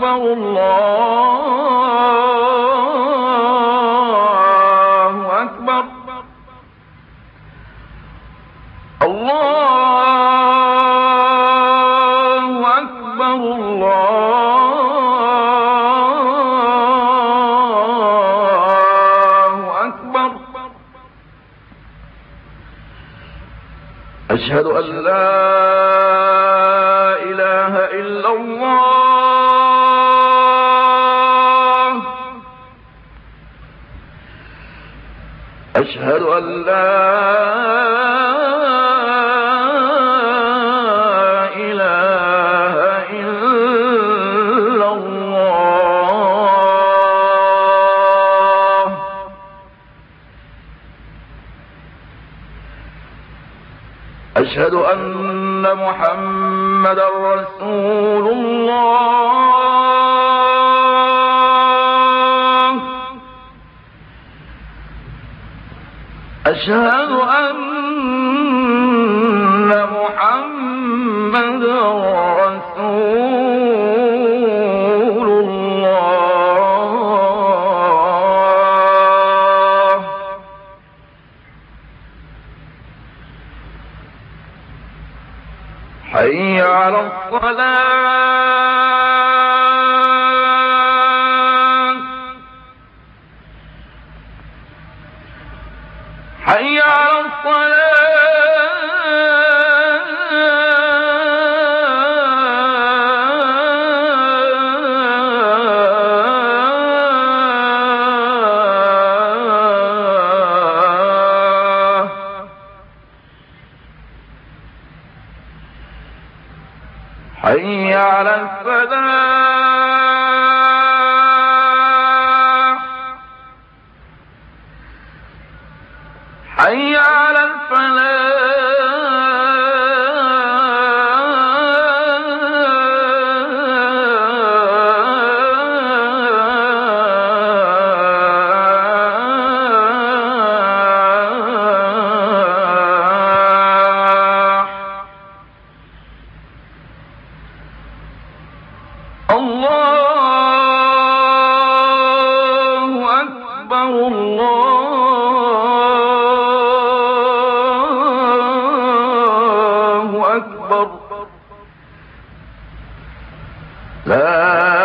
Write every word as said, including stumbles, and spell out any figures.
أكبر الله أكبر الله أكبر الله أكبر أشهد أن لا إله إلا الله أشهد أن لا إله إلا الله أشهد أن محمدا رسول الله أشهد أن محمدا رسول الله حي على الصلاة حي على الصلاة حي على الفلاح حي على الفلاح الله أكبر الله أكبر لا